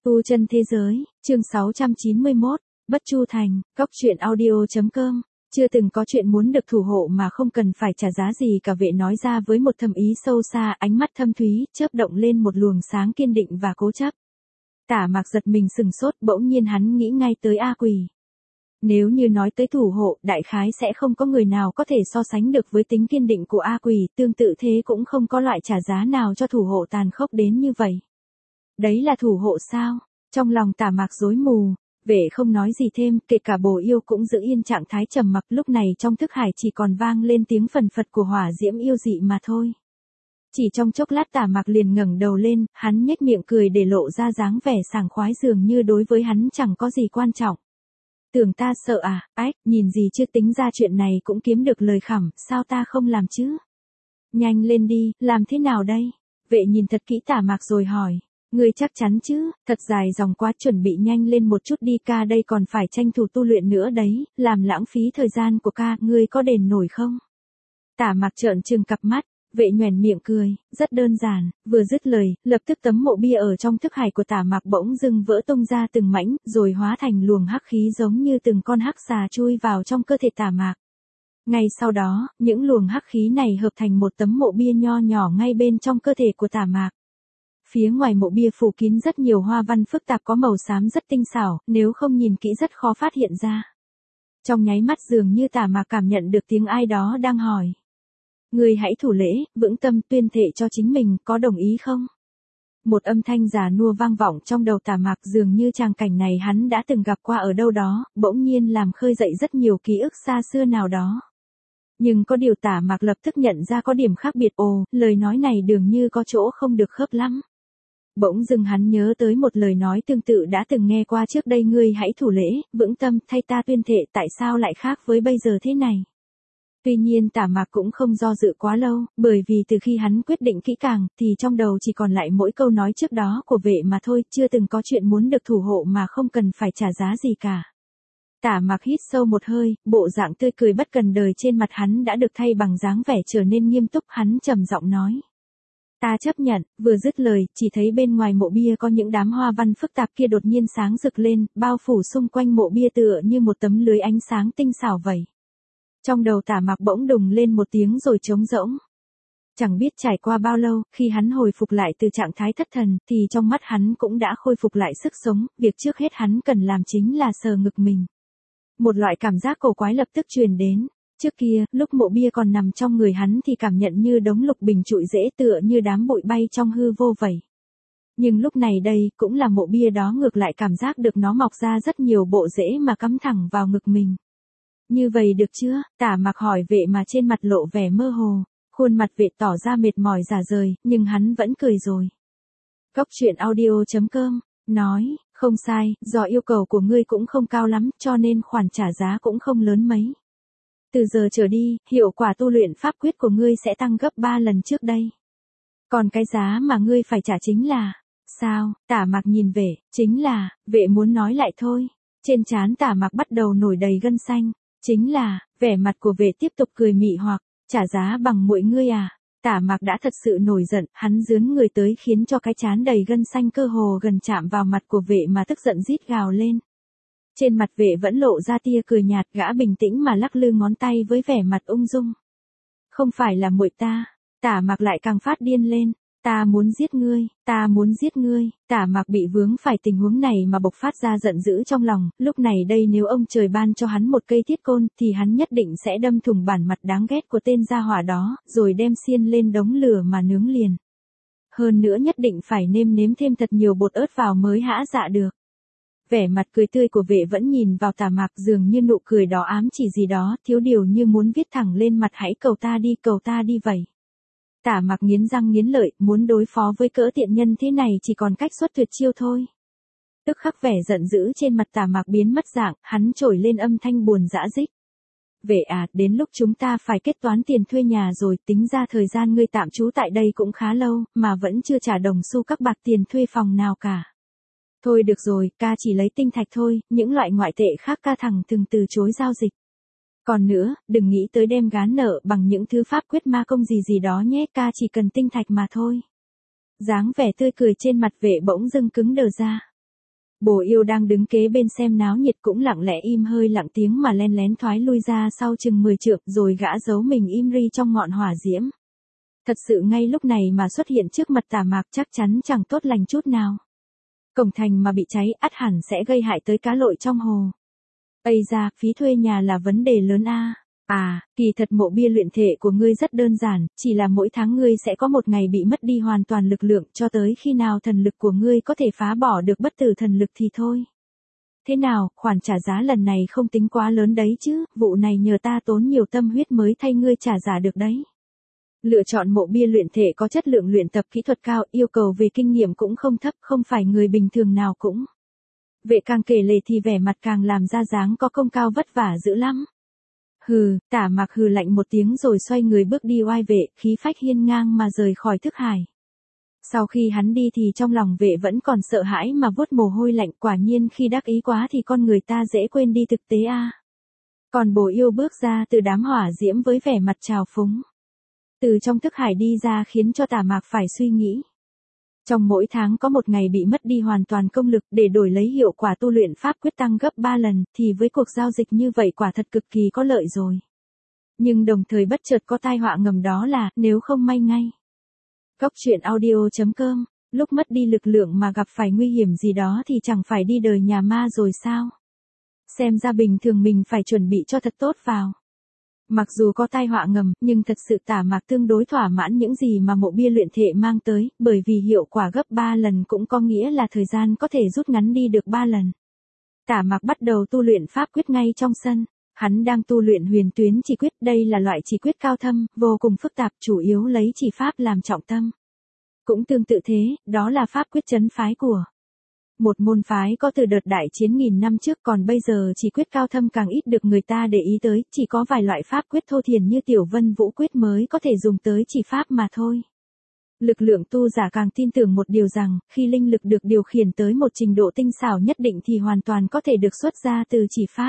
Tu chân thế giới, chương 691, Bất Chu Thành, Góc Truyện Audio.com. Chưa từng có chuyện muốn được thủ hộ mà không cần phải trả giá gì cả, vệ nói ra với một thâm ý sâu xa, ánh mắt thâm thúy, chớp động lên một luồng sáng kiên định và cố chấp. Tả Mạc giật mình sừng sốt, bỗng nhiên hắn nghĩ ngay tới A Quỳ. Nếu như nói tới thủ hộ, đại khái sẽ không có người nào có thể so sánh được với tính kiên định của A Quỳ, tương tự thế cũng không có loại trả giá nào cho thủ hộ tàn khốc đến như vậy. Đấy là thủ hộ sao? Trong lòng Tả Mạc rối mù, vệ không nói gì thêm, kể cả Bồ Yêu cũng giữ yên trạng thái trầm mặc, lúc này trong thức hải chỉ còn vang lên tiếng phần phật của hỏa diễm yêu dị mà thôi. Chỉ trong chốc lát Tả Mạc liền ngẩng đầu lên, hắn nhếch miệng cười để lộ ra dáng vẻ sảng khoái, dường như đối với hắn chẳng có gì quan trọng. Tưởng ta sợ à? Ách, nhìn gì chưa, tính ra chuyện này cũng kiếm được lời khẩm, sao ta không làm chứ? Nhanh lên đi, làm thế nào đây? Vệ nhìn thật kỹ Tả Mạc rồi hỏi. Ngươi chắc chắn chứ? Thật dài dòng quá, chuẩn bị nhanh lên một chút đi ca, đây còn phải tranh thủ tu luyện nữa đấy, làm lãng phí thời gian của ca, ngươi có đền nổi không? Tả Mạc trợn trừng cặp mắt, vệ nhoẻn miệng cười, rất đơn giản, vừa dứt lời, lập tức tấm mộ bia ở trong thức hải của Tả Mạc bỗng dưng vỡ tung ra từng mảnh, rồi hóa thành luồng hắc khí giống như từng con hắc xà chui vào trong cơ thể Tả Mạc. Ngay sau đó, những luồng hắc khí này hợp thành một tấm mộ bia nho nhỏ ngay bên trong cơ thể của Tả Mạc. Phía ngoài mộ bia phủ kín rất nhiều hoa văn phức tạp có màu xám rất tinh xảo, nếu không nhìn kỹ rất khó phát hiện ra. Trong nháy mắt dường như Tả Mạc cảm nhận được tiếng ai đó đang hỏi. Ngươi hãy thủ lễ, vững tâm tuyên thệ cho chính mình, có đồng ý không? Một âm thanh già nua vang vọng trong đầu Tả Mạc, dường như tràng cảnh này hắn đã từng gặp qua ở đâu đó, bỗng nhiên làm khơi dậy rất nhiều ký ức xa xưa nào đó. Nhưng có điều Tả Mạc lập tức nhận ra có điểm khác biệt, lời nói này dường như có chỗ không được khớp lắm. Bỗng dưng hắn nhớ tới một lời nói tương tự đã từng nghe qua trước đây, ngươi hãy thủ lễ, vững tâm, thay ta tuyên thệ, tại sao lại khác với bây giờ thế này? Tuy nhiên Tả Mạc cũng không do dự quá lâu, bởi vì từ khi hắn quyết định kỹ càng, thì trong đầu chỉ còn lại mỗi câu nói trước đó của vệ mà thôi, chưa từng có chuyện muốn được thủ hộ mà không cần phải trả giá gì cả. Tả Mạc hít sâu một hơi, bộ dạng tươi cười bất cần đời trên mặt hắn đã được thay bằng dáng vẻ trở nên nghiêm túc, hắn trầm giọng nói. Ta chấp nhận, vừa dứt lời, chỉ thấy bên ngoài mộ bia có những đám hoa văn phức tạp kia đột nhiên sáng rực lên, bao phủ xung quanh mộ bia tựa như một tấm lưới ánh sáng tinh xảo vậy. Trong đầu Tả Mạc bỗng đùng lên một tiếng rồi trống rỗng. Chẳng biết trải qua bao lâu, khi hắn hồi phục lại từ trạng thái thất thần, thì trong mắt hắn cũng đã khôi phục lại sức sống, việc trước hết hắn cần làm chính là sờ ngực mình. Một loại cảm giác cổ quái lập tức truyền đến. Trước kia, lúc mộ bia còn nằm trong người hắn thì cảm nhận như đống lục bình trụi rễ, tựa như đám bụi bay trong hư vô vậy. Nhưng lúc này đây, cũng là mộ bia đó ngược lại cảm giác được nó mọc ra rất nhiều bộ rễ mà cắm thẳng vào ngực mình. Như vậy được chưa? Tả Mạc hỏi vệ mà trên mặt lộ vẻ mơ hồ, khuôn mặt vệ tỏ ra mệt mỏi rã rời, nhưng hắn vẫn cười rồi. Góc Truyện Audio.com nói, không sai, do yêu cầu của ngươi cũng không cao lắm, cho nên khoản trả giá cũng không lớn mấy. Từ giờ trở đi, hiệu quả tu luyện pháp quyết của ngươi sẽ tăng gấp 3 lần trước đây. Còn cái giá mà ngươi phải trả chính là... Sao? Tả Mạc nhìn vệ, chính là... Vệ muốn nói lại thôi. Trên trán Tả Mạc bắt đầu nổi đầy gân xanh. Chính là... Vẻ mặt của vệ tiếp tục cười mị hoặc... Trả giá bằng muội ngươi à? Tả Mạc đã thật sự nổi giận, hắn dướn người tới khiến cho cái trán đầy gân xanh cơ hồ gần chạm vào mặt của vệ mà tức giận rít gào lên. Trên mặt vệ vẫn lộ ra tia cười nhạt, gã bình tĩnh mà lắc lư ngón tay với vẻ mặt ung dung. Không phải là muội ta. Tả Mạc lại càng phát điên lên. Ta muốn giết ngươi, ta muốn giết ngươi. Tả Mạc bị vướng phải tình huống này mà bộc phát ra giận dữ trong lòng, lúc này đây nếu ông trời ban cho hắn một cây thiết côn thì hắn nhất định sẽ đâm thủng bản mặt đáng ghét của tên gia hỏa đó, rồi đem xiên lên đống lửa mà nướng liền. Hơn nữa nhất định phải nêm thêm thật nhiều bột ớt vào mới hã dạ được. Vẻ mặt cười tươi của vệ vẫn nhìn vào Tả Mạc, dường như nụ cười đó ám chỉ gì đó, thiếu điều như muốn viết thẳng lên mặt, hãy cầu ta đi vậy. Tả Mạc nghiến răng nghiến lợi, muốn đối phó với cỡ tiện nhân thế này chỉ còn cách xuất tuyệt chiêu thôi. Tức khắc vẻ giận dữ trên mặt Tả Mạc biến mất dạng, hắn trổi lên âm thanh buồn dã dích. Vệ à, đến lúc chúng ta phải kết toán tiền thuê nhà rồi, tính ra thời gian ngươi tạm trú tại đây cũng khá lâu, mà vẫn chưa trả đồng xu các bạc tiền thuê phòng nào cả. Thôi được rồi, ca chỉ lấy tinh thạch thôi, những loại ngoại tệ khác ca thẳng thừng từ chối giao dịch. Còn nữa, đừng nghĩ tới đem gán nợ bằng những thứ pháp quyết ma công gì đó nhé, ca chỉ cần tinh thạch mà thôi. Dáng vẻ tươi cười trên mặt vệ bỗng dưng cứng đờ ra. Bồ yêu đang đứng kế bên xem náo nhiệt cũng lặng lẽ im hơi lặng tiếng mà len lén thoái lui ra sau chừng 10 trượng rồi gã giấu mình im ri trong ngọn hỏa diễm. Thật sự ngay lúc này mà xuất hiện trước mặt Tả Mạc chắc chắn chẳng tốt lành chút nào. Cổng thành mà bị cháy ắt hẳn sẽ gây hại tới cá lội trong hồ. Ây da, phí thuê nhà là vấn đề lớn a. Kỳ thật mộ bia luyện thể của ngươi rất đơn giản, chỉ là mỗi tháng ngươi sẽ có một ngày bị mất đi hoàn toàn lực lượng cho tới khi nào thần lực của ngươi có thể phá bỏ được bất tử thần lực thì thôi. Thế nào, khoản trả giá lần này không tính quá lớn đấy chứ, vụ này nhờ ta tốn nhiều tâm huyết mới thay ngươi trả giá được đấy. Lựa chọn mộ bia luyện thể có chất lượng luyện tập kỹ thuật cao, yêu cầu về kinh nghiệm cũng không thấp, không phải người bình thường nào cũng. Vệ càng kể lể thì vẻ mặt càng làm ra dáng có công cao vất vả dữ lắm. Hừ, Tả Mạc hừ lạnh một tiếng rồi xoay người bước đi oai vệ, khí phách hiên ngang mà rời khỏi thức hải. Sau khi hắn đi thì trong lòng vệ vẫn còn sợ hãi mà vuốt mồ hôi lạnh, quả nhiên khi đắc ý quá thì con người ta dễ quên đi thực tế a. Còn Bồ yêu bước ra từ đám hỏa diễm với vẻ mặt trào phúng. Từ trong thức hải đi ra khiến cho Tả Mạc phải suy nghĩ. Trong mỗi tháng có một ngày bị mất đi hoàn toàn công lực để đổi lấy hiệu quả tu luyện pháp quyết tăng gấp 3 lần thì với cuộc giao dịch như vậy quả thật cực kỳ có lợi rồi. Nhưng đồng thời bất chợt có tai họa ngầm đó là nếu không may ngay. Góc truyện audio.com, lúc mất đi lực lượng mà gặp phải nguy hiểm gì đó thì chẳng phải đi đời nhà ma rồi sao? Xem ra bình thường mình phải chuẩn bị cho thật tốt vào. Mặc dù có tai họa ngầm, nhưng thật sự Tả Mạc tương đối thỏa mãn những gì mà mộ bia luyện thể mang tới, bởi vì hiệu quả gấp 3 lần cũng có nghĩa là thời gian có thể rút ngắn đi được 3 lần. Tả Mạc bắt đầu tu luyện pháp quyết ngay trong sân. Hắn đang tu luyện huyền tuyến chỉ quyết, đây là loại chỉ quyết cao thâm, vô cùng phức tạp, chủ yếu lấy chỉ pháp làm trọng tâm. Cũng tương tự thế, đó là pháp quyết trấn phái của một môn phái có từ đợt đại chiến nghìn năm trước, còn bây giờ chỉ quyết cao thâm càng ít được người ta để ý tới, chỉ có vài loại pháp quyết thô thiển như Tiểu Vân Vũ quyết mới có thể dùng tới chỉ pháp mà thôi. Lực lượng tu giả càng tin tưởng một điều rằng, khi linh lực được điều khiển tới một trình độ tinh xảo nhất định thì hoàn toàn có thể được xuất ra từ chỉ pháp.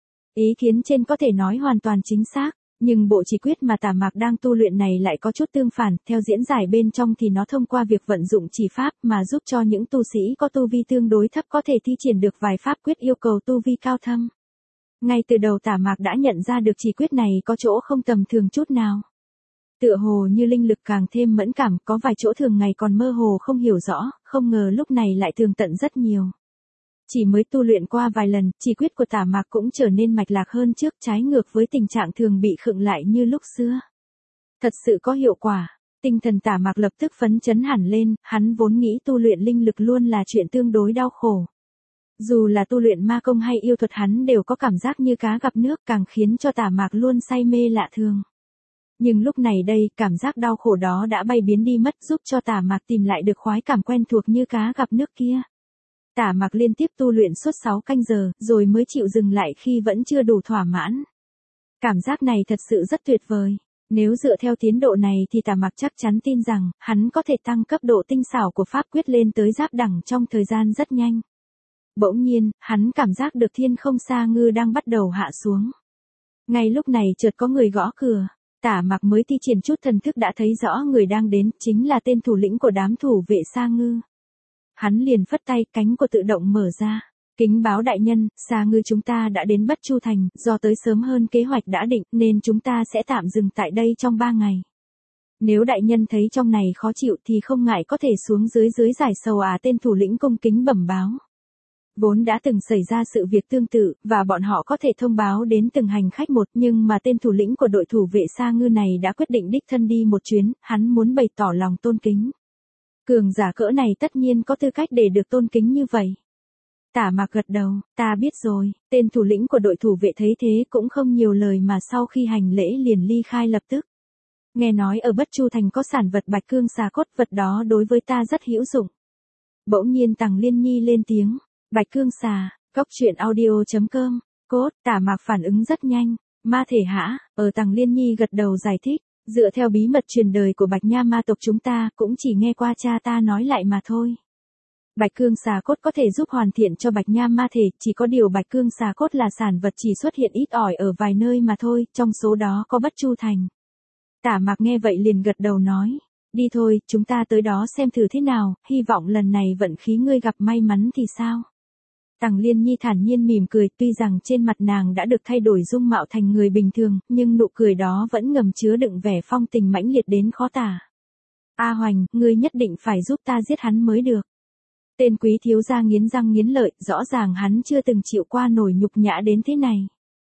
Ý kiến trên có thể nói hoàn toàn chính xác, nhưng bộ chỉ quyết mà Tả Mạc đang tu luyện này lại có chút tương phản, theo diễn giải bên trong thì nó thông qua việc vận dụng chỉ pháp mà giúp cho những tu sĩ có tu vi tương đối thấp có thể thi triển được vài pháp quyết yêu cầu tu vi cao thâm. Ngay từ đầu Tả Mạc đã nhận ra được chỉ quyết này có chỗ không tầm thường chút nào. Tựa hồ như linh lực càng thêm mẫn cảm, có vài chỗ thường ngày còn mơ hồ không hiểu rõ, không ngờ lúc này lại tường tận rất nhiều. Chỉ mới tu luyện qua vài lần, chỉ quyết của Tả Mạc cũng trở nên mạch lạc hơn trước, trái ngược với tình trạng thường bị khựng lại như lúc xưa. Thật sự có hiệu quả, tinh thần Tả Mạc lập tức phấn chấn hẳn lên, hắn vốn nghĩ tu luyện linh lực luôn là chuyện tương đối đau khổ. Dù là tu luyện ma công hay yêu thuật hắn đều có cảm giác như cá gặp nước, càng khiến cho Tả Mạc luôn say mê lạ thường. Nhưng lúc này đây, cảm giác đau khổ đó đã bay biến đi mất, giúp cho Tả Mạc tìm lại được khoái cảm quen thuộc như cá gặp nước kia. Tả Mạc liên tiếp tu luyện suốt 6 canh giờ, rồi mới chịu dừng lại khi vẫn chưa đủ thỏa mãn. Cảm giác này thật sự rất tuyệt vời. Nếu dựa theo tiến độ này thì Tả Mạc chắc chắn tin rằng, hắn có thể tăng cấp độ tinh xảo của pháp quyết lên tới giáp đẳng trong thời gian rất nhanh. Bỗng nhiên, hắn cảm giác được thiên không xa ngư đang bắt đầu hạ xuống. Ngay lúc này chợt có người gõ cửa. Tả Mạc mới thi triển chút thần thức đã thấy rõ người đang đến, chính là tên thủ lĩnh của đám thủ vệ Sa Ngư. Hắn liền phất tay, cánh của tự động mở ra. Kính báo đại nhân, Sa Ngư chúng ta đã đến Bất Chu Thành, do tới sớm hơn kế hoạch đã định nên chúng ta sẽ tạm dừng tại đây trong 3 ngày. Nếu đại nhân thấy trong này khó chịu thì không ngại có thể xuống dưới giải sầu tên thủ lĩnh cung kính bẩm báo. Vốn đã từng xảy ra sự việc tương tự, và bọn họ có thể thông báo đến từng hành khách một, nhưng mà tên thủ lĩnh của đội thủ vệ Sa Ngư này đã quyết định đích thân đi một chuyến, hắn muốn bày tỏ lòng tôn kính. Cường giả cỡ này tất nhiên có tư cách để được tôn kính như vậy. Tả Mạc gật đầu, ta biết rồi, tên thủ lĩnh của đội thủ vệ thấy thế cũng không nhiều lời mà sau khi hành lễ liền ly khai lập tức. Nghe nói ở Bất Chu Thành có sản vật bạch cương xà cốt, vật đó đối với ta rất hữu dụng. Bỗng nhiên Tằng Liên Nhi lên tiếng, bạch cương xà, góc truyện audio.com, cốt, Tả Mạc phản ứng rất nhanh, ma thể hả, Tằng Liên Nhi gật đầu giải thích. Dựa theo bí mật truyền đời của Bạch Nha ma tộc chúng ta cũng chỉ nghe qua cha ta nói lại mà thôi. Bạch cương xà cốt có thể giúp hoàn thiện cho Bạch Nha ma thể, chỉ có điều Bạch cương xà cốt là sản vật chỉ xuất hiện ít ỏi ở vài nơi mà thôi, trong số đó có Bất Chu Thành. Tả Mạc nghe vậy liền gật đầu nói, đi thôi, chúng ta tới đó xem thử thế nào, hy vọng lần này vận khí ngươi gặp may mắn thì sao. Tằng Liên Nhi thản nhiên mỉm cười, tuy rằng trên mặt nàng đã được thay đổi dung mạo thành người bình thường, nhưng nụ cười đó vẫn ngầm chứa đựng vẻ phong tình mãnh liệt đến khó tả. A Hoành, ngươi nhất định phải giúp ta giết hắn mới được. Tên Quý thiếu gia nghiến răng nghiến lợi, rõ ràng hắn chưa từng chịu qua nổi nhục nhã đến thế này.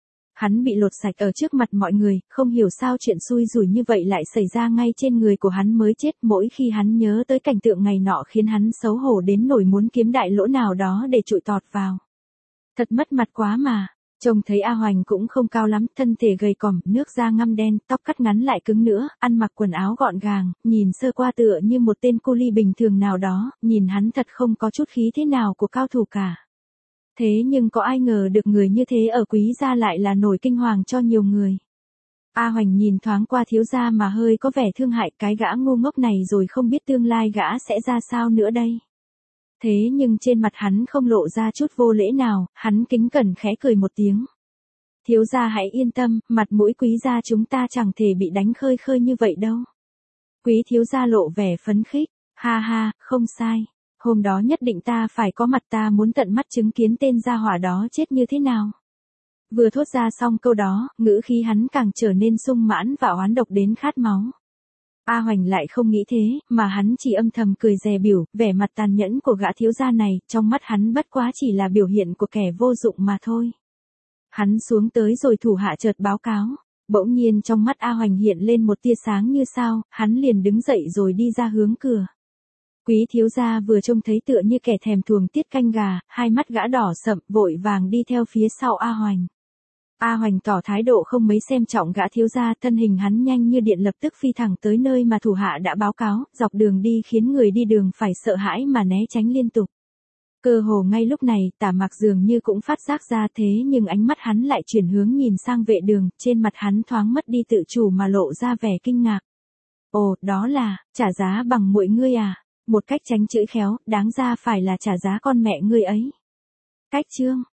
Hắn bị lột sạch ở trước mặt mọi người, không hiểu sao chuyện xui rủi như vậy lại xảy ra ngay trên người của hắn mới chết. Mỗi khi hắn nhớ tới cảnh tượng ngày nọ khiến hắn xấu hổ đến nỗi muốn kiếm đại lỗ nào đó để trụi tọt vào. Thật mất mặt quá mà. Trông thấy A Hoành cũng không cao lắm, thân thể gầy còm, nước da ngăm đen, tóc cắt ngắn lại cứng nữa, ăn mặc quần áo gọn gàng, nhìn sơ qua tựa như một tên cu li bình thường nào đó, nhìn hắn thật không có chút khí thế nào của cao thủ cả. Thế nhưng có ai ngờ được người như thế ở Quý gia lại là nổi kinh hoàng cho nhiều người. A Hoành nhìn thoáng qua thiếu gia mà hơi có vẻ thương hại, cái gã ngu ngốc này rồi không biết tương lai gã sẽ ra sao nữa đây. Thế nhưng trên mặt hắn không lộ ra chút vô lễ nào, hắn kính cẩn khẽ cười một tiếng. Thiếu gia hãy yên tâm, mặt mũi Quý gia chúng ta chẳng thể bị đánh khơi khơi như vậy đâu. Quý thiếu gia lộ vẻ phấn khích, ha ha, không sai. Hôm đó nhất định ta phải có mặt, ta muốn tận mắt chứng kiến tên gia hỏa đó chết như thế nào. Vừa thốt ra xong câu đó, ngữ khí hắn càng trở nên sung mãn và oán độc đến khát máu. A Hoành lại không nghĩ thế, mà hắn chỉ âm thầm cười dè bỉu, vẻ mặt tàn nhẫn của gã thiếu gia này, trong mắt hắn bất quá chỉ là biểu hiện của kẻ vô dụng mà thôi. Hắn xuống tới rồi thủ hạ chợt báo cáo, bỗng nhiên trong mắt A Hoành hiện lên một tia sáng như sao, hắn liền đứng dậy rồi đi ra hướng cửa. Quý thiếu gia vừa trông thấy tựa như kẻ thèm thuồng tiết canh gà, hai mắt gã đỏ sậm, vội vàng đi theo phía sau A Hoành. A Hoành tỏ thái độ không mấy xem trọng gã thiếu gia, thân hình hắn nhanh như điện lập tức phi thẳng tới nơi mà thủ hạ đã báo cáo, dọc đường đi khiến người đi đường phải sợ hãi mà né tránh liên tục. Cơ hồ ngay lúc này, Tả Mạc dường như cũng phát giác ra thế nhưng ánh mắt hắn lại chuyển hướng nhìn sang vệ đường, trên mặt hắn thoáng mất đi tự chủ mà lộ ra vẻ kinh ngạc. Ồ, đó là, trả giá bằng muội ngươi à? Một cách tránh chữ khéo, đáng ra phải là trả giá con mẹ ngươi ấy. Cách chương